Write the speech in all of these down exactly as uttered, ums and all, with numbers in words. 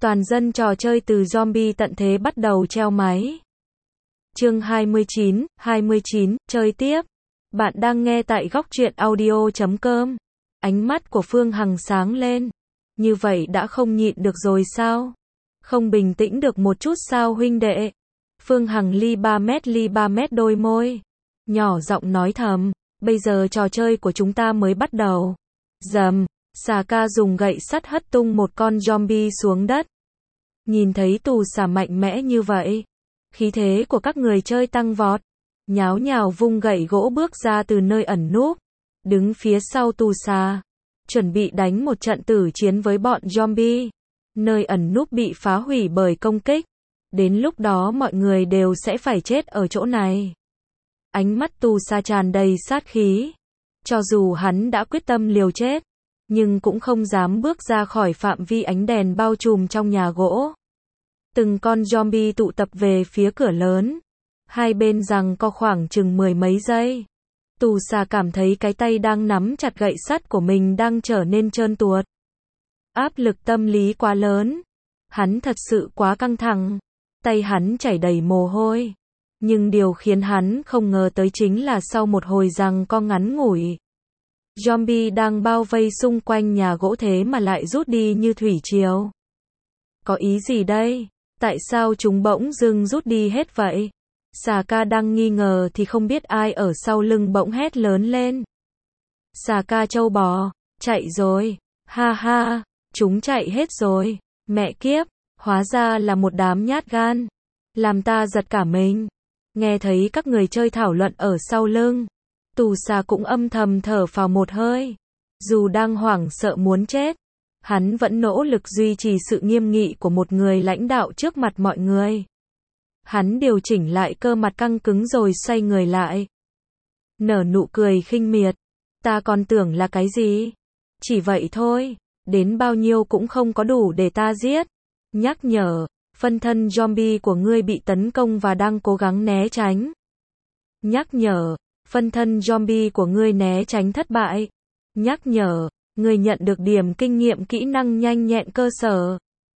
Toàn dân trò chơi từ zombie tận thế bắt đầu treo máy. Chương hai mươi chín, hai mươi chín, chơi tiếp. Bạn đang nghe tại góc truyện audio chấm com. Ánh mắt của Phương Hằng sáng lên. Như vậy đã không nhịn được rồi sao? Không bình tĩnh được một chút sao huynh đệ? Phương Hằng ly ba mét ly ba mét đôi môi. Nhỏ giọng nói thầm, bây giờ trò chơi của chúng ta mới bắt đầu. Dầm, xà ca dùng gậy sắt hất tung một con zombie xuống đất. Nhìn thấy tù xà mạnh mẽ như vậy, khí thế của các người chơi tăng vọt, nháo nhào vung gậy gỗ bước ra từ nơi ẩn núp, đứng phía sau tù xà, chuẩn bị đánh một trận tử chiến với bọn zombie. Nơi ẩn núp bị phá hủy bởi công kích, đến lúc đó mọi người đều sẽ phải chết ở chỗ này. Ánh mắt tù xà tràn đầy sát khí, cho dù hắn đã quyết tâm liều chết, nhưng cũng không dám bước ra khỏi phạm vi ánh đèn bao trùm trong nhà gỗ. Từng con zombie tụ tập về phía cửa lớn, hai bên giằng co khoảng chừng mười mấy giây. Tù xà cảm thấy cái tay đang nắm chặt gậy sắt của mình đang trở nên trơn tuột. Áp lực tâm lý quá lớn, hắn thật sự quá căng thẳng, tay hắn chảy đầy mồ hôi. Nhưng điều khiến hắn không ngờ tới chính là sau một hồi giằng co ngắn ngủi, zombie đang bao vây xung quanh nhà gỗ thế mà lại rút đi như thủy triều. Có ý gì đây? Tại sao chúng bỗng dưng rút đi hết vậy? Xà ca đang nghi ngờ thì không biết ai ở sau lưng bỗng hét lớn lên. Xà ca trâu bò, chạy rồi, ha ha, chúng chạy hết rồi, mẹ kiếp, hóa ra là một đám nhát gan, làm ta giật cả mình. Nghe thấy các người chơi thảo luận ở sau lưng, tù xà cũng âm thầm thở phào một hơi. Dù đang hoảng sợ muốn chết, hắn vẫn nỗ lực duy trì sự nghiêm nghị của một người lãnh đạo trước mặt mọi người. Hắn điều chỉnh lại cơ mặt căng cứng rồi xoay người lại, nở nụ cười khinh miệt. Ta còn tưởng là cái gì? Chỉ vậy thôi, đến bao nhiêu cũng không có đủ để ta giết. Nhắc nhở, phân thân zombie của ngươi bị tấn công và đang cố gắng né tránh. Nhắc nhở, phân thân zombie của ngươi né tránh thất bại. Nhắc nhở, ngươi nhận được điểm kinh nghiệm kỹ năng nhanh nhẹn cơ sở.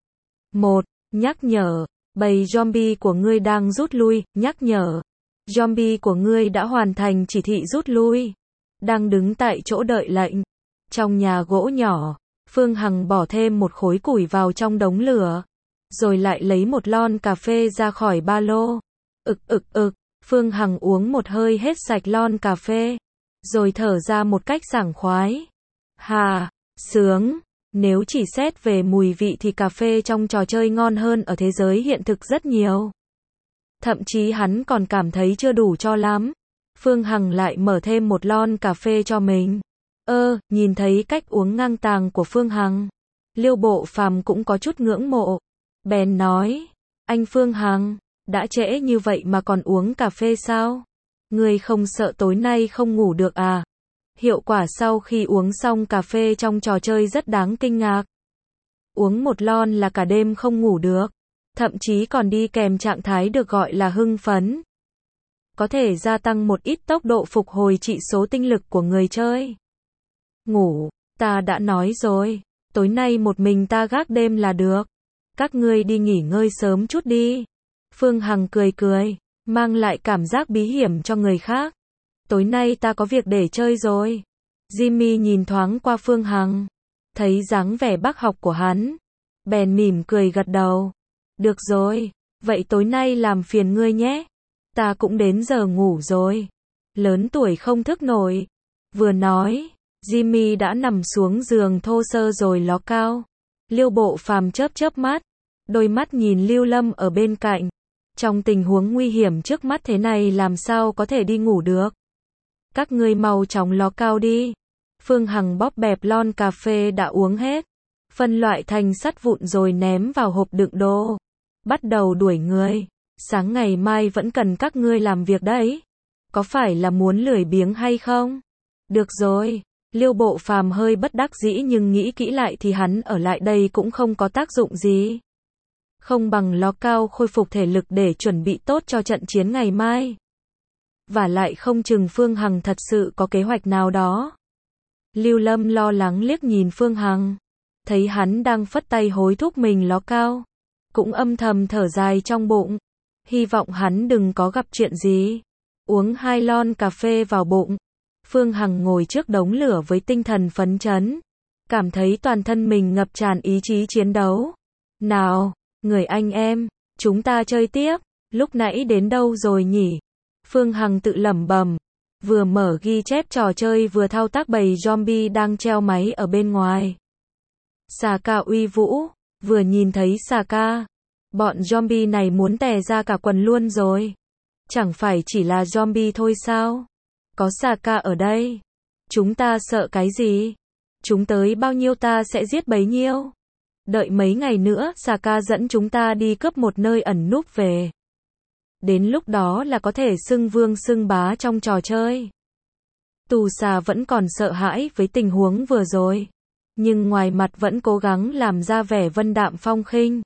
một. Nhắc nhở, bầy zombie của ngươi đang rút lui. Nhắc nhở, zombie của ngươi đã hoàn thành chỉ thị rút lui, đang đứng tại chỗ đợi lệnh. Trong nhà gỗ nhỏ, Phương Hằng bỏ thêm một khối củi vào trong đống lửa, rồi lại lấy một lon cà phê ra khỏi ba lô. Ực ực ực, Phương Hằng uống một hơi hết sạch lon cà phê, rồi thở ra một cách sảng khoái. Hà, sướng, nếu chỉ xét về mùi vị thì cà phê trong trò chơi ngon hơn ở thế giới hiện thực rất nhiều. Thậm chí hắn còn cảm thấy chưa đủ cho lắm. Phương Hằng lại mở thêm một lon cà phê cho mình. Ơ, nhìn thấy cách uống ngang tàng của Phương Hằng, Liêu Bộ Phàm cũng có chút ngưỡng mộ. Bèn nói, anh Phương Hằng, đã trễ như vậy mà còn uống cà phê sao? Ngươi không sợ tối nay không ngủ được à? Hiệu quả sau khi uống xong cà phê trong trò chơi rất đáng kinh ngạc. Uống một lon là cả đêm không ngủ được, thậm chí còn đi kèm trạng thái được gọi là hưng phấn. Có thể gia tăng một ít tốc độ phục hồi trị số tinh lực của người chơi. Ngủ, ta đã nói rồi, tối nay một mình ta gác đêm là được. Các ngươi đi nghỉ ngơi sớm chút đi. Phương Hằng cười cười, mang lại cảm giác bí hiểm cho người khác. Tối nay ta có việc để chơi rồi. Jimmy nhìn thoáng qua Phương Hằng, thấy dáng vẻ bác học của hắn, bèn mỉm cười gật đầu. Được rồi, vậy tối nay làm phiền ngươi nhé. Ta cũng đến giờ ngủ rồi. Lớn tuổi không thức nổi. Vừa nói, Jimmy đã nằm xuống giường thô sơ rồi ló cao. Liêu Bộ Phàm chớp chớp mắt, đôi mắt nhìn Lưu Lâm ở bên cạnh. Trong tình huống nguy hiểm trước mắt thế này làm sao có thể đi ngủ được? Các ngươi mau chóng ló cao đi. Phương Hằng bóp bẹp lon cà phê đã uống hết, phân loại thành sắt vụn rồi ném vào hộp đựng đồ. Bắt đầu đuổi người. Sáng ngày mai vẫn cần các ngươi làm việc đấy. Có phải là muốn lười biếng hay không? Được rồi. Liêu Bộ Phàm hơi bất đắc dĩ nhưng nghĩ kỹ lại thì hắn ở lại đây cũng không có tác dụng gì. Không bằng ló cao khôi phục thể lực để chuẩn bị tốt cho trận chiến ngày mai. Và lại không chừng Phương Hằng thật sự có kế hoạch nào đó. Lưu Lâm lo lắng liếc nhìn Phương Hằng. thấy hắn đang phất tay hối thúc mình ló cao, cũng âm thầm thở dài trong bụng, hy vọng hắn đừng có gặp chuyện gì. Uống hai lon cà phê vào bụng, Phương Hằng ngồi trước đống lửa với tinh thần phấn chấn, cảm thấy toàn thân mình ngập tràn ý chí chiến đấu. Nào, người anh em, chúng ta chơi tiếp, lúc nãy đến đâu rồi nhỉ? Phương Hằng tự lẩm bẩm, vừa mở ghi chép trò chơi vừa thao tác bầy zombie đang treo máy ở bên ngoài. Saka uy vũ, vừa nhìn thấy Saka, bọn zombie này muốn tè ra cả quần luôn rồi. Chẳng phải chỉ là zombie thôi sao? Có Saka ở đây, chúng ta sợ cái gì? Chúng tới bao nhiêu ta sẽ giết bấy nhiêu. Đợi mấy ngày nữa, Saka dẫn chúng ta đi cướp một nơi ẩn núp về. Đến lúc đó là có thể xưng vương xưng bá trong trò chơi. Tù xà vẫn còn sợ hãi với tình huống vừa rồi, nhưng ngoài mặt vẫn cố gắng làm ra vẻ vân đạm phong khinh.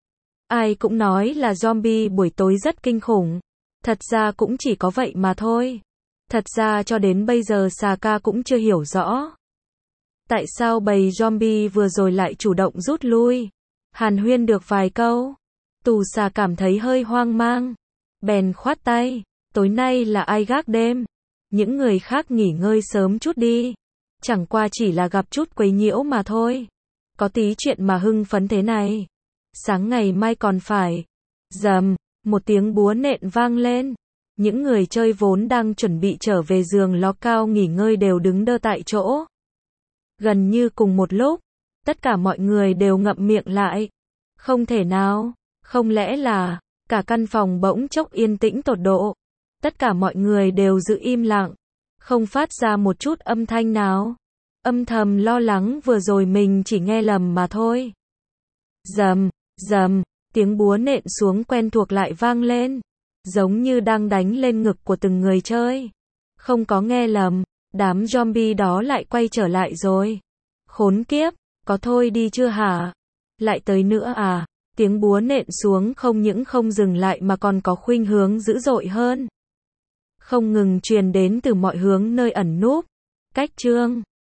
Ai cũng nói là zombie buổi tối rất kinh khủng. Thật ra cũng chỉ có vậy mà thôi. Thật ra cho đến bây giờ Saka cũng chưa hiểu rõ tại sao bầy zombie vừa rồi lại chủ động rút lui. Hàn huyên được vài câu, Tù xà cảm thấy hơi hoang mang, bèn khoát tay, tối nay là ai gác đêm? Những người khác nghỉ ngơi sớm chút đi. Chẳng qua chỉ là gặp chút quấy nhiễu mà thôi. Có tí chuyện mà hưng phấn thế này. Sáng ngày mai còn phải. Rầm, một tiếng búa nện vang lên. Những người chơi vốn đang chuẩn bị trở về giường ló cao nghỉ ngơi đều đứng đơ tại chỗ. Gần như cùng một lúc, tất cả mọi người đều ngậm miệng lại. Không thể nào, không lẽ là, cả căn phòng bỗng chốc yên tĩnh tột độ. Tất cả mọi người đều giữ im lặng, không phát ra một chút âm thanh nào. Âm thầm lo lắng vừa rồi mình chỉ nghe lầm mà thôi. Rầm, rầm, tiếng búa nện xuống quen thuộc lại vang lên, giống như đang đánh lên ngực của từng người chơi. Không có nghe lầm, đám zombie đó lại quay trở lại rồi. Khốn kiếp, có thôi đi chưa hả? Lại tới nữa à? Tiếng búa nện xuống không những không dừng lại mà còn có khuynh hướng dữ dội hơn. Không ngừng truyền đến từ mọi hướng nơi ẩn núp. Cách chương